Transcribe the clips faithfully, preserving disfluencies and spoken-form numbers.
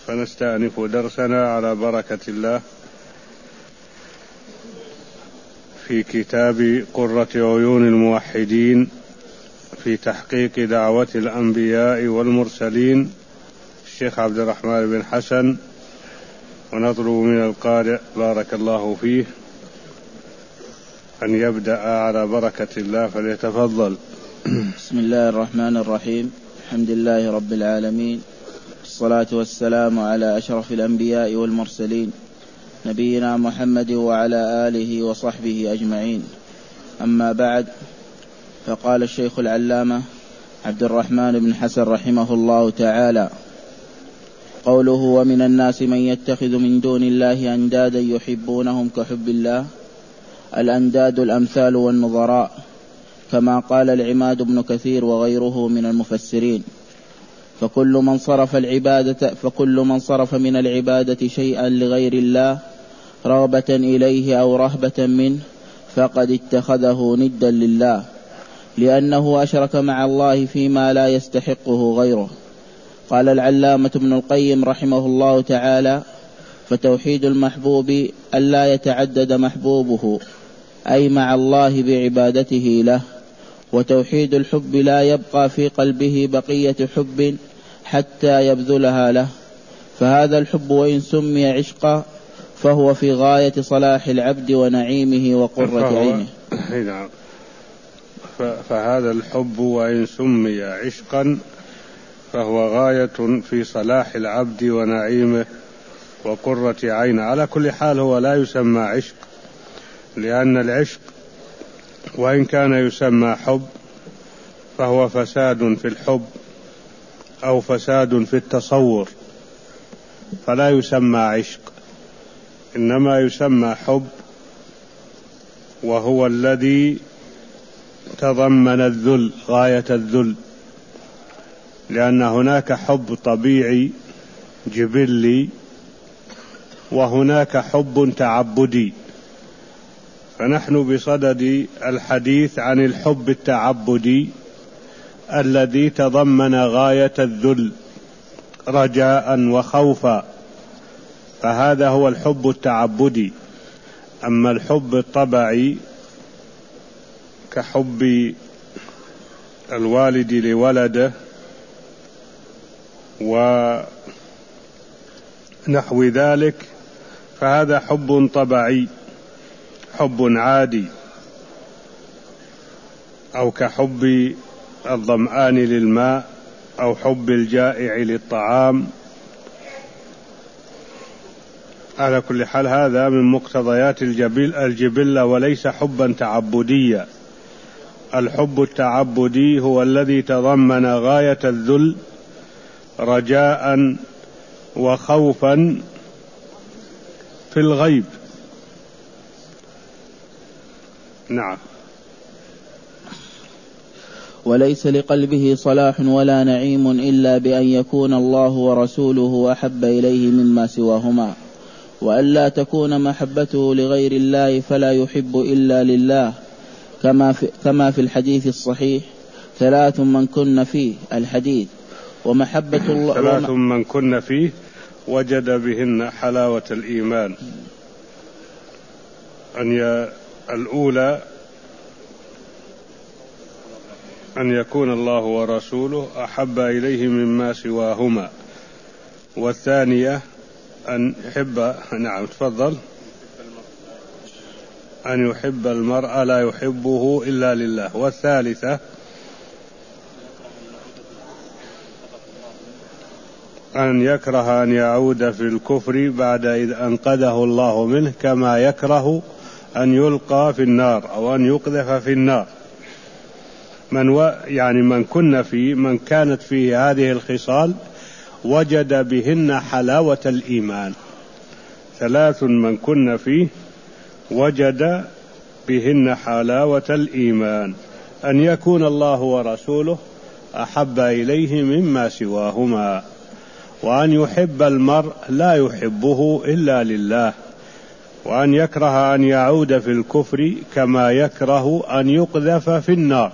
فنستأنف درسنا على بركة الله في كتاب قرة عيون الموحدين في تحقيق دعوة الأنبياء والمرسلين الشيخ عبد الرحمن بن حسن، ونطلب من القارئ بارك الله فيه أن يبدأ على بركة الله، فليتفضل. بسم الله الرحمن الرحيم. الحمد لله رب العالمين، الصلاة والسلام على أشرف الأنبياء والمرسلين نبينا محمد وعلى آله وصحبه أجمعين. أما بعد، فقال الشيخ العلامة عبد الرحمن بن حسن رحمه الله تعالى: قوله: ومن الناس من يتخذ من دون الله أندادا يحبونهم كحب الله. الأنداد الأمثال والنظراء، كما قال العماد بن كثير وغيره من المفسرين. فكل من صرف العبادة فكل من صرف من العبادة شيئا لغير الله رغبة إليه أو رهبة منه فقد اتخذه ندا لله، لأنه أشرك مع الله فيما لا يستحقه غيره. قال العلامة ابن القيم رحمه الله تعالى: فتوحيد المحبوب ألا يتعدد محبوبه، أي مع الله بعبادته له. وتوحيد الحب لا يبقى في قلبه بقية حب حتى يبذلها له، فهذا الحب وإن سمي عشقا فهو في غاية صلاح العبد ونعيمه وقرة عينه. فهذا الحب وإن سمي عشقا فهو غاية في صلاح العبد ونعيمه وقرة عينه. على كل حال هو لا يسمى عشق، لأن العشق وإن كان يسمى حب فهو فساد في الحب أو فساد في التصور، فلا يسمى عشق، إنما يسمى حب، وهو الذي تضمن الذل، غاية الذل، لأن هناك حب طبيعي جبلي وهناك حب تعبدي. فنحن بصدد الحديث عن الحب التعبدي الذي تضمن غاية الذل رجاء وخوفا، فهذا هو الحب التعبدي. أما الحب الطبعي كحب الوالد لولده ونحو ذلك فهذا حب طبعي، حب عادي، أو كحب الظمآن للماء أو حب الجائع للطعام. على كل حال هذا من مقتضيات الجبل الجبلة وليس حبا تعبديا. الحب التعبدي هو الذي تضمن غاية الذل رجاء وخوفا في الغيب. نعم. وليس لقلبه صلاح ولا نعيم إلا بأن يكون الله ورسوله أحب إليه مما سواهما، وألا تكون محبته لغير الله فلا يحب إلا لله، كما في, كما في الحديث الصحيح: ثلاث من كن فيه الحديث ومحبة الله ثلاث من كن فيه وجد بهن حلاوة الإيمان. أن الأولى أن يكون الله ورسوله أحب إليه مما سواهما، والثانية أن يحب نعم تفضل أن يحب المرء لا يحبه إلا لله، والثالثة أن يكره أن يعود في الكفر بعد إذ أنقذه الله منه، كما يكره أن يلقى في النار أو أن يقذف في النار. من و يعني من كن فيه من كانت فيه هذه الخصال وجد بهن حلاوة الإيمان. ثلاث من كن فيه وجد بهن حلاوة الإيمان: أن يكون الله ورسوله أحب إليه مما سواهما، وأن يحب المرء لا يحبه إلا لله، وأن يكره أن يعود في الكفر كما يكره أن يقذف في النار.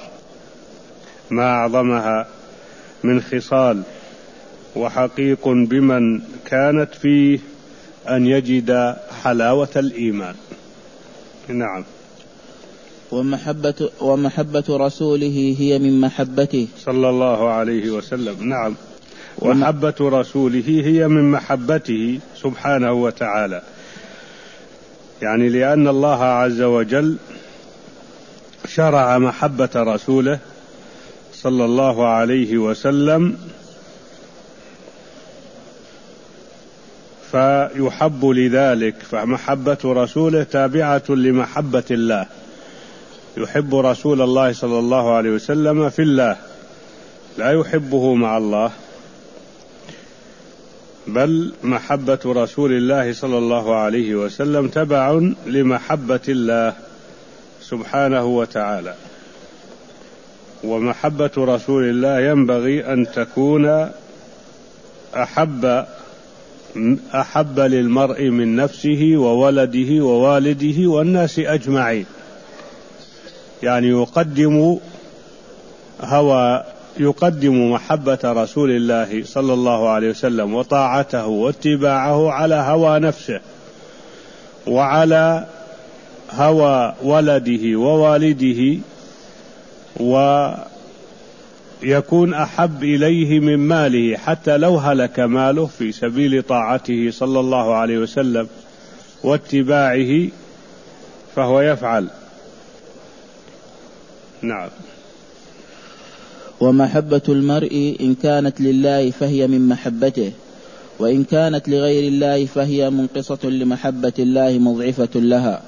ما أعظمها من خصال، وحقيق بمن كانت فيه أن يجد حلاوة الإيمان. نعم. ومحبة, ومحبة رسوله هي من محبته صلى الله عليه وسلم. نعم. محبة رسوله هي من محبته سبحانه وتعالى، يعني لأن الله عز وجل شرع محبة رسوله صلى الله عليه وسلم، فيحب لذلك، فمحبة رسوله تابعة لمحبة الله، يحب رسول الله صلى الله عليه وسلم في الله، لا يحبه مع الله، بل محبة رسول الله صلى الله عليه وسلم تبع لمحبة الله سبحانه وتعالى. ومحبة رسول الله ينبغي أن تكون أحب أحب للمرء من نفسه وولده ووالده والناس أجمعين، يعني يقدم هوى يقدم محبة رسول الله صلى الله عليه وسلم وطاعته واتباعه على هوى نفسه وعلى هوى ولده ووالده، ويكون أحب إليه من ماله، حتى لو هلك ماله في سبيل طاعته صلى الله عليه وسلم واتباعه فهو يفعل. نعم. ومحبة المرء إن كانت لله فهي من محبته، وإن كانت لغير الله فهي منقصة لمحبة الله مضعفة لها.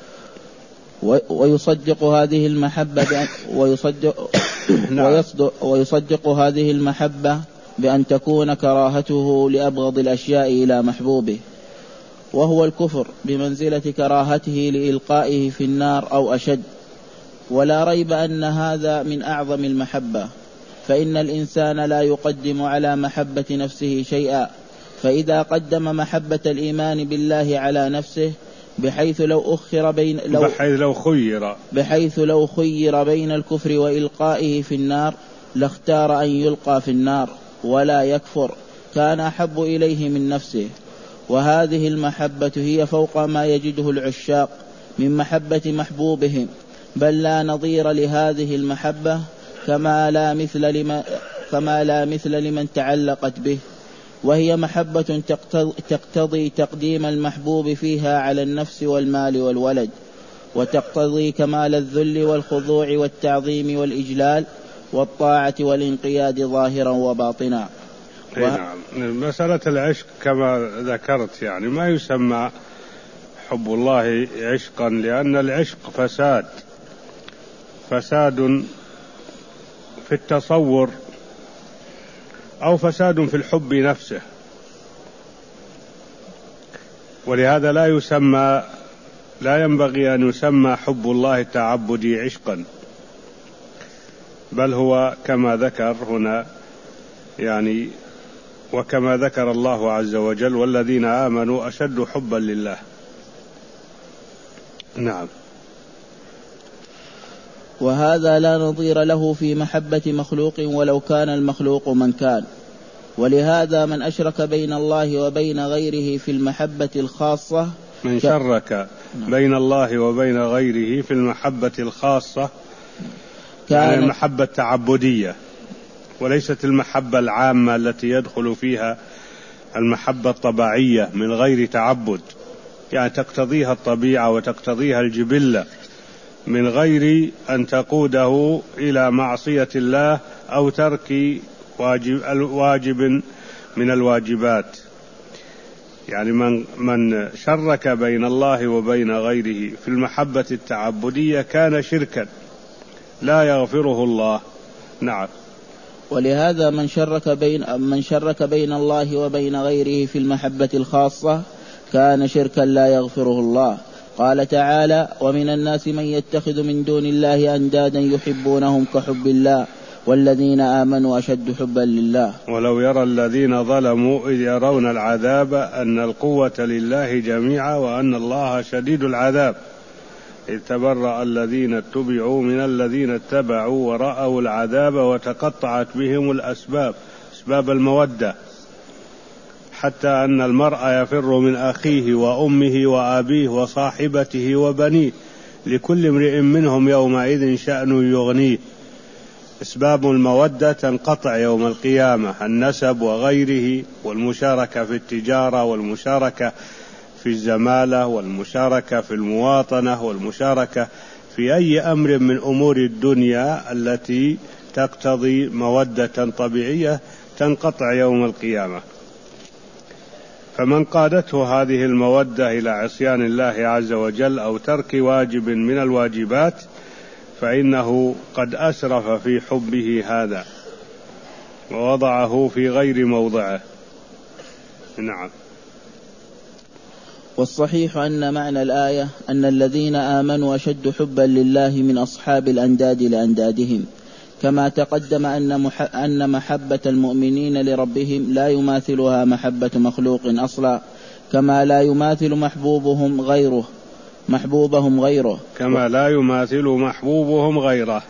ويصدق هذه المحبة بأن ويصدق, ويصدق ويصدق هذه المحبة بأن تكون كراهته لأبغض الأشياء إلى محبوبه، وهو الكفر بمنزلة كراهته لإلقائه في النار أو أشد. ولا ريب أن هذا من أعظم المحبة، فإن الإنسان لا يقدم على محبة نفسه شيئا، فإذا قدم محبة الإيمان بالله على نفسه بحيث لو أخر بين لو بحيث لو خير بحيث لو خير بين الكفر وإلقائه في النار لاختار أن يلقى في النار ولا يكفر، كان أحب إليه من نفسه. وهذه المحبة هي فوق ما يجده العشاق من محبة محبوبهم، بل لا نظير لهذه المحبة، كما لا مثل لمن, كما لا مثل لمن تعلقت به، وهي محبة تقتضي تقديم المحبوب فيها على النفس والمال والولد، وتقتضي كمال الذل والخضوع والتعظيم والإجلال والطاعة والانقياد ظاهرا وباطنا. و... نعم. مسألة العشق كما ذكرت يعني ما يسمى حب الله عشقا، لأن العشق فساد فساد في التصور أو فساد في الحب نفسه، ولهذا لا يسمى لا ينبغي أن يسمى حب الله التعبدي عشقا، بل هو كما ذكر هنا يعني وكما ذكر الله عز وجل والذين آمنوا أشد حبا لله. نعم. وهذا لا نظير له في محبة مخلوق ولو كان المخلوق من كان، ولهذا من أشرك بين الله وبين غيره في المحبة الخاصة من شرك بين الله وبين غيره في المحبة الخاصة يعني المحبة التعبدية، وليست المحبة العامة التي يدخل فيها المحبة الطبيعية من غير تعبد، يعني تقتضيها الطبيعة وتقتضيها الجبلة من غير أن تقوده إلى معصية الله أو ترك واجب, واجب من الواجبات. يعني من, من شرك بين الله وبين غيره في المحبة التعبدية كان شركا لا يغفره الله. نعم. ولهذا من شرك بين من شرك بين الله وبين غيره في المحبة الخاصة كان شركا لا يغفره الله. قال تعالى: ومن الناس من يتخذ من دون الله أندادا يحبونهم كحب الله والذين آمنوا أشد حبا لله. ولو يرى الذين ظلموا إذ يرون العذاب أن القوة لله جميعا وأن الله شديد العذاب إذ تبرأ الذين اتبعوا من الذين اتبعوا ورأوا العذاب وتقطعت بهم الأسباب، أسباب المودة حتى أن المرء يفر من أخيه وأمه وأبيه وصاحبته وبنيه لكل امرئ منهم يومئذ شأن يغنيه. أسباب المودة تنقطع يوم القيامة: النسب وغيره، والمشاركة في التجارة، والمشاركة في الزمالة، والمشاركة في المواطنة، والمشاركة في أي أمر من أمور الدنيا التي تقتضي مودة طبيعية تنقطع يوم القيامة. فمن قادته هذه المودة إلى عصيان الله عز وجل أو ترك واجب من الواجبات فإنه قد أسرف في حبه هذا ووضعه في غير موضعه. نعم. والصحيح أن معنى الآية أن الذين آمنوا أشد حبا لله من أصحاب الأنداد لأندادهم، كما تقدم أن محبة المؤمنين لربهم لا يماثلها محبة مخلوق أصلا، كما لا يماثل محبوبهم غيره محبوبهم غيره كما لا يماثل محبوبهم غيره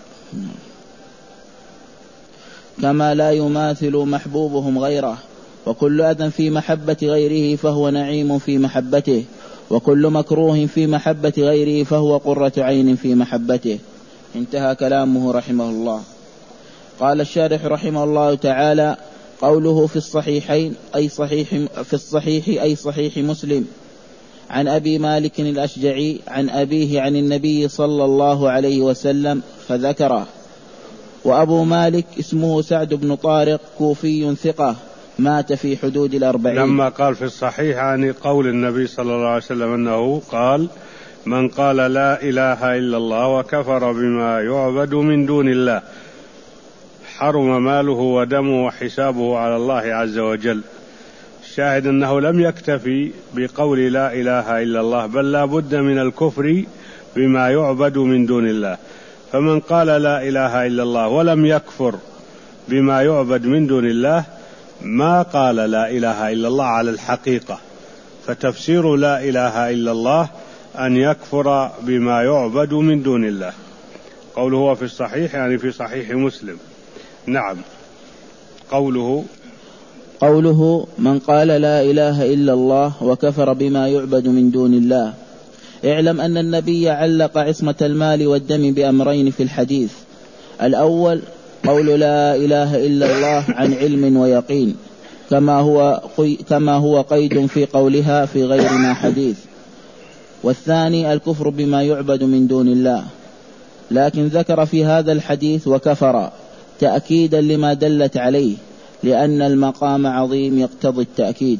كما لا يماثل محبوبهم غيره وكل أذى في محبة غيره فهو نعيم في محبته، وكل مكروه في محبة غيره فهو قرة عين في محبته. انتهى كلامه رحمه الله. قال الشارح رحمه الله تعالى: قوله في الصحيحين أي صحيح في الصحيح أي صحيح مسلم عن أبي مالك الأشجعي عن أبيه عن النبي صلى الله عليه وسلم فذكره. وأبو مالك اسمه سعد بن طارق، كوفي ثقة، مات في حدود الأربعين. لما قال في الصحيح عن قول النبي صلى الله عليه وسلم أنه قال: من قال لا إله إلا الله وكفر بما يعبد من دون الله حرم ماله ودمه وحسابه على الله عز وجل. الشاهد أنه لم يكتفي بقول لا إله إلا الله، بل لا بد من الكفر بما يعبد من دون الله. فمن قال لا إله إلا الله ولم يكفر بما يعبد من دون الله ما قال لا إله إلا الله على الحقيقة. فتفسير لا إله إلا الله أن يكفر بما يعبد من دون الله. قوله هو في الصحيح يعني في صحيح مسلم. نعم. قوله قوله من قال لا إله إلا الله وكفر بما يعبد من دون الله. اعلم أن النبي علق عصمة المال والدم بأمرين في الحديث: الأول قول لا إله إلا الله عن علم ويقين، كما هو كما هو قيد في قولها في غير ما حديث. والثاني الكفر بما يعبد من دون الله، لكن ذكر في هذا الحديث وكفر تأكيدا لما دلت عليه، لأن المقام عظيم يقتضي التأكيد.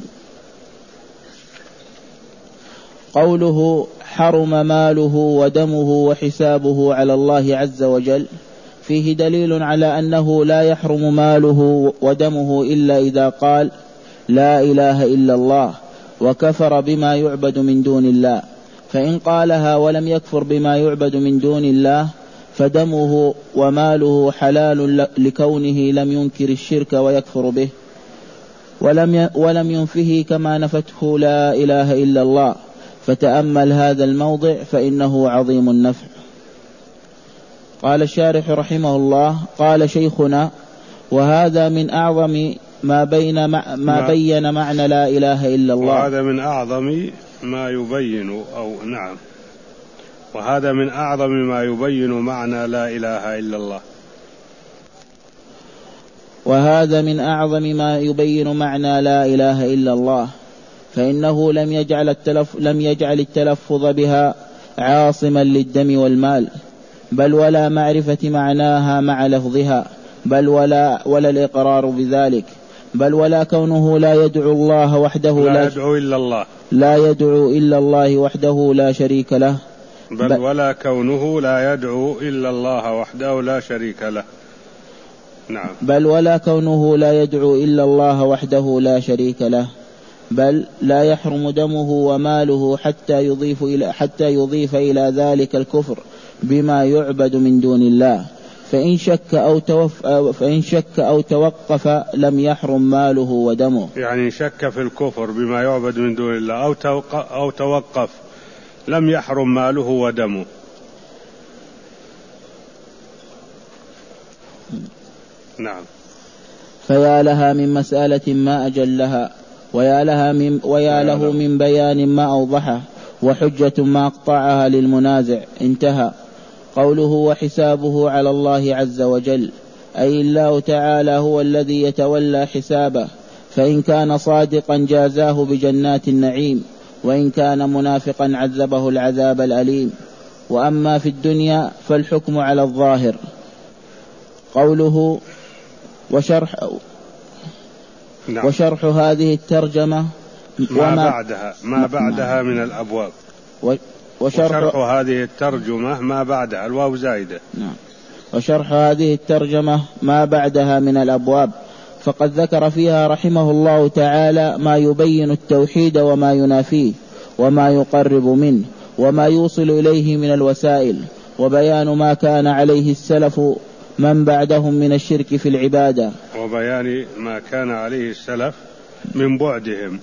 قوله حرم ماله ودمه وحسابه على الله عز وجل فيه دليل على أنه لا يحرم ماله ودمه إلا إذا قال لا إله إلا الله وكفر بما يعبد من دون الله، فإن قالها ولم يكفر بما يعبد من دون الله فدمه وماله حلال لكونه لم ينكر الشرك ويكفر به ولم ولم ينفه كما نفته لا إله إلا الله. فتأمل هذا الموضع فإنه عظيم النفع. قال الشارح رحمه الله: قال شيخنا: وهذا من أعظم ما بين ما بين معنى لا إله إلا الله. وهذا من أعظم ما يبين أو نعم وهذا من أعظم ما يبين معنى لا إله إلا الله. وهذا من أعظم ما يبين معنى لا إله إلا الله، فإنه لم يجعل التلف لم يجعل التلفظ بها عاصما للدم والمال، بل ولا معرفة معناها مع لفظها، بل ولا ولا الإقرار بذلك، بل ولا كونه لا يدعو الله وحده لا, لا يدعو إلا الله لا يدعو إلا الله وحده لا شريك له، بل, بل ولا كونه لا يدعو إلا الله وحده لا شريك له. نعم. بل ولا كونه لا يدعو إلا الله وحده لا شريك له، بل لا يحرم دمه وماله حتى يضيف إلى حتى يضيف إلى ذلك الكفر بما يعبد من دون الله. فإن شك أو توف فإن شك أو توقف لم يحرم ماله ودمه. يعني شك في الكفر بما يعبد من دون الله أو توقف أو توقف لم يحرم ماله ودمه. نعم. فيا لها من مسألة ما أجلها. ويا, لها من ويا له من بيان ما أوضحه وحجة ما أقطعها للمنازع. انتهى. قوله وحسابه على الله عز وجل، أي الله تعالى هو الذي يتولى حسابه، فإن كان صادقا جازاه بجنات النعيم، وإن كان منافقا عذبه العذاب الأليم. وأما في الدنيا فالحكم على الظاهر. قوله وشرح, نعم. وشرح هذه الترجمة ما بعدها ما بعدها من الأبواب. وشرح, وشرح هذه الترجمة ما بعدها الواو زائدة. نعم. وشرح هذه الترجمة ما بعدها من الأبواب، فقد ذكر فيها رحمه الله تعالى ما يبين التوحيد وما ينافيه، وما يقرب منه، وما يوصل إليه من الوسائل، وبيان ما كان عليه السلف من بعدهم من الشرك في العبادة، وبيان ما كان عليه السلف من بعدهم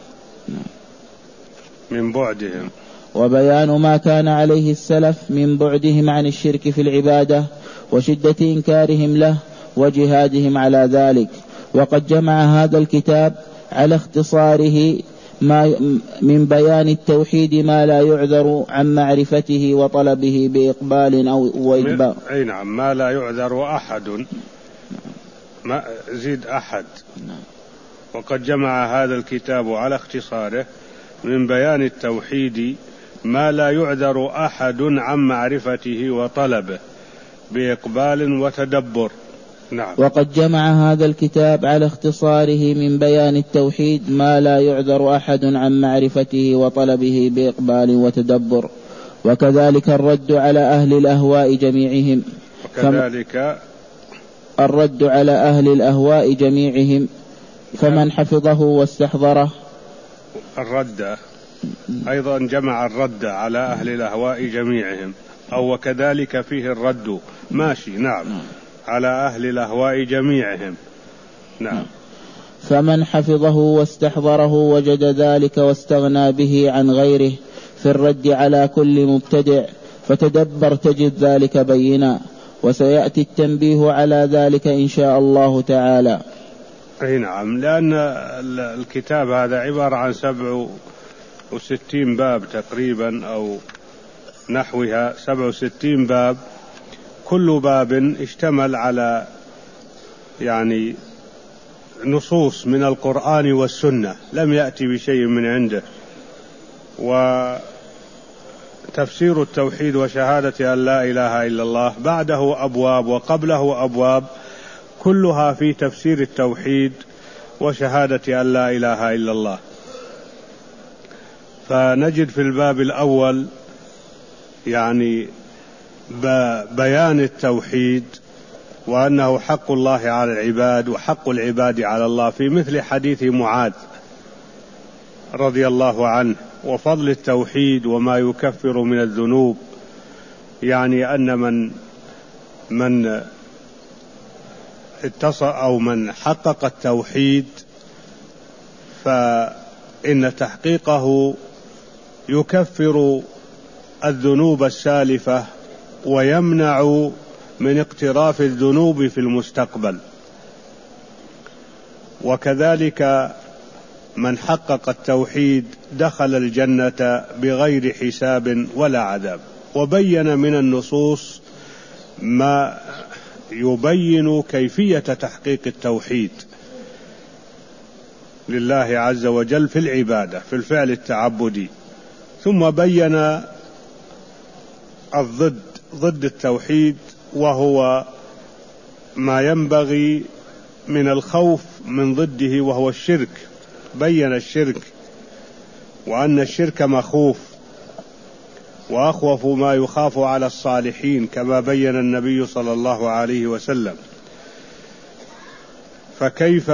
من بعدهم وبيان ما كان عليه السلف من بعدهم عن الشرك في العبادة، وشدة إنكارهم له وجهادهم على ذلك. وقد جمع هذا الكتاب على اختصاره ما من بيان التوحيد ما لا يعذر عن معرفته وطلبه بإقبال أو وإدبار. أي نعم، ما لا يعذر أحد، ما زيد أحد. وقد جمع هذا الكتاب على اختصاره من بيان التوحيد ما لا يعذر أحد عن معرفته وطلبه بإقبال وتدبر. نعم. وقد جمع هذا الكتاب على اختصاره من بيان التوحيد ما لا يعذر أحد عن معرفته وطلبه بإقبال وتدبر، وكذلك الرد على أهل الأهواء جميعهم وكذلك الرد على أهل الأهواء جميعهم فمن حفظه واستحضره. الرد أيضا جمع الرد على أهل الأهواء جميعهم، أو وكذلك فيه الرد ماشي. نعم. على أهل الأهواء جميعهم. نعم. فمن حفظه واستحضره وجد ذلك واستغنى به عن غيره في الرد على كل مبتدع، فتدبر تجد ذلك بينا، وسيأتي التنبيه على ذلك إن شاء الله تعالى. أي نعم، لأن الكتاب هذا عبارة عن سبع وستين باب تقريبا أو نحوها، سبع وستين باب، كل باب اشتمل على يعني نصوص من القرآن والسنة، لم يأتي بشيء من عنده. وتفسير التوحيد وشهادة أن لا إله إلا الله بعده أبواب وقبله أبواب، كلها في تفسير التوحيد وشهادة أن لا إله إلا الله. فنجد في الباب الأول يعني بيان التوحيد وأنه حق الله على العباد وحق العباد على الله، في مثل حديث معاذ رضي الله عنه، وفضل التوحيد وما يكفر من الذنوب. يعني أن من من اتصل أو من حقق التوحيد فإن تحقيقه يكفر الذنوب السالفة ويمنع من اقتراف الذنوب في المستقبل. وكذلك من حقق التوحيد دخل الجنة بغير حساب ولا عذاب. وبين من النصوص ما يبين كيفية تحقيق التوحيد لله عز وجل في العبادة، في الفعل التعبدي. ثم بين الضد ضد التوحيد، وهو ما ينبغي من الخوف من ضده، وهو الشرك. بين الشرك وأن الشرك مخوف، وأخوف ما يخاف على الصالحين، كما بين النبي صلى الله عليه وسلم. فكيف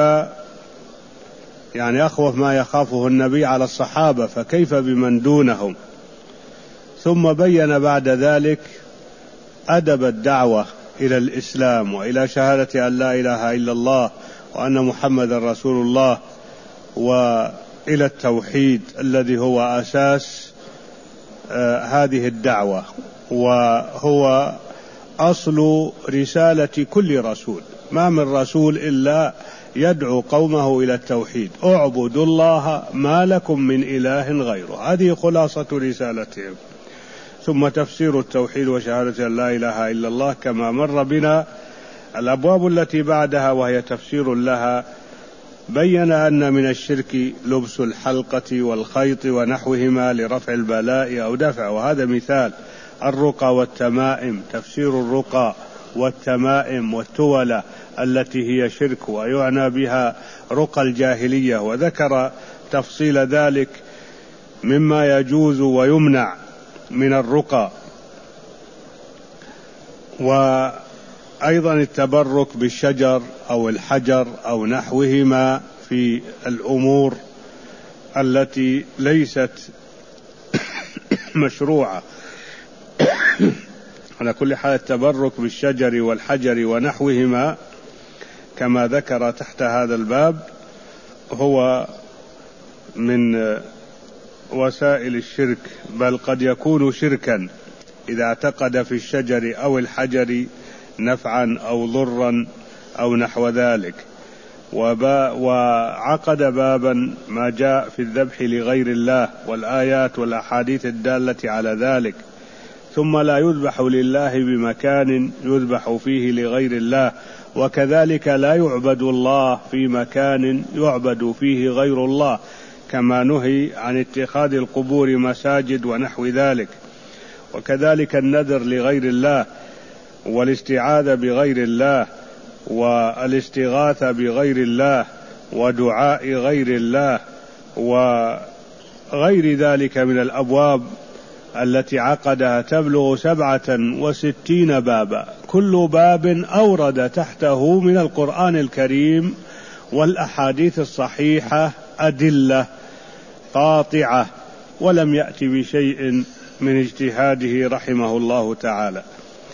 يعني أخوف ما يخافه النبي على الصحابة، فكيف بمن دونهم؟ ثم بين بعد ذلك أدب الدعوة إلى الإسلام وإلى شهادة أن لا إله إلا الله وأن محمد رسول الله، وإلى التوحيد الذي هو أساس آه هذه الدعوة، وهو أصل رسالة كل رسول. ما من رسول إلا يدعو قومه إلى التوحيد: اعبدوا الله ما لكم من إله غيره. هذه خلاصة رسالتهم. ثم تفسير التوحيد وشهادة أن لا إله إلا الله كما مر بنا. الأبواب التي بعدها وهي تفسير لها بين أن من الشرك لبس الحلقة والخيط ونحوهما لرفع البلاء أو دفع، وهذا مثال. الرقى والتمائم، تفسير الرقى والتمائم والتولة التي هي شرك ويعنى بها رقى الجاهلية، وذكر تفصيل ذلك مما يجوز ويمنع من الرقى. وأيضا التبرك بالشجر أو الحجر أو نحوهما في الأمور التي ليست مشروعة. على كل حال التبرك بالشجر والحجر ونحوهما كما ذكر تحت هذا الباب هو من وسائل الشرك، بل قد يكون شركا إذا اعتقد في الشجر أو الحجر نفعا أو ضرا أو نحو ذلك. وعقد بابا ما جاء في الذبح لغير الله والآيات والأحاديث الدالة على ذلك. ثم لا يذبح لله بمكان يذبح فيه لغير الله، وكذلك لا يعبد الله في مكان يعبد فيه غير الله، كما نهي عن اتخاذ القبور مساجد ونحو ذلك. وكذلك النذر لغير الله والاستعاذة بغير الله والاستغاثة بغير الله ودعاء غير الله وغير ذلك من الأبواب التي عقدها تبلغ سبعة وستين بابا، كل باب أورد تحته من القرآن الكريم والأحاديث الصحيحة أدلة قاطعة، ولم يأتي بشيء من اجتهاده رحمه الله تعالى.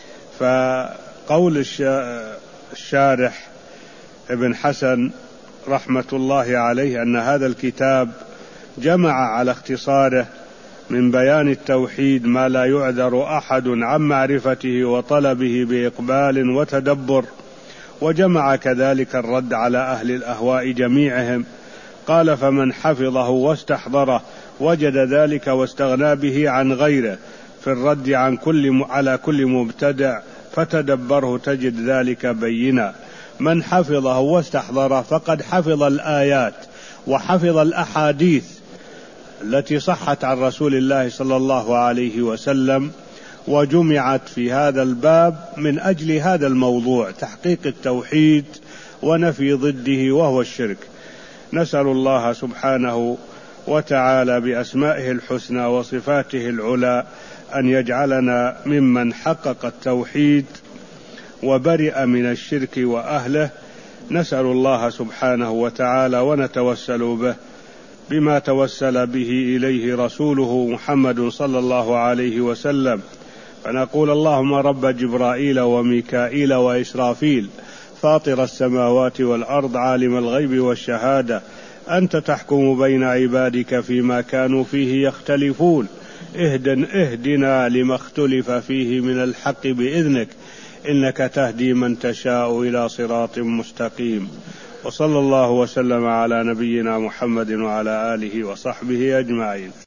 فقول الشارح ابن حسن رحمة الله عليه أن هذا الكتاب جمع على اختصاره من بيان التوحيد ما لا يعذر أحد عن معرفته وطلبه بإقبال وتدبر، وجمع كذلك الرد على أهل الأهواء جميعهم. قال: فمن حفظه واستحضره وجد ذلك واستغنى به عن غيره في الرد عن كل على كل مبتدع فتدبره تجد ذلك بينا. من حفظه واستحضره فقد حفظ الآيات وحفظ الأحاديث التي صحت عن رسول الله صلى الله عليه وسلم وجمعت في هذا الباب من أجل هذا الموضوع: تحقيق التوحيد ونفي ضده وهو الشرك. نسأل الله سبحانه وتعالى بأسمائه الحسنى وصفاته العلى أن يجعلنا ممن حقق التوحيد وبرئ من الشرك وأهله. نسأل الله سبحانه وتعالى ونتوسل به بما توسل به إليه رسوله محمد صلى الله عليه وسلم، فنقول: اللهم رب جبرائيل وميكائيل وإسرافيل فاطر السماوات والأرض عالم الغيب والشهادة، أنت تحكم بين عبادك فيما كانوا فيه يختلفون، اهدن اهدنا لما اختلف فيه من الحق بإذنك، إنك تهدي من تشاء إلى صراط مستقيم. وصلى الله وسلم على نبينا محمد وعلى آله وصحبه أجمعين.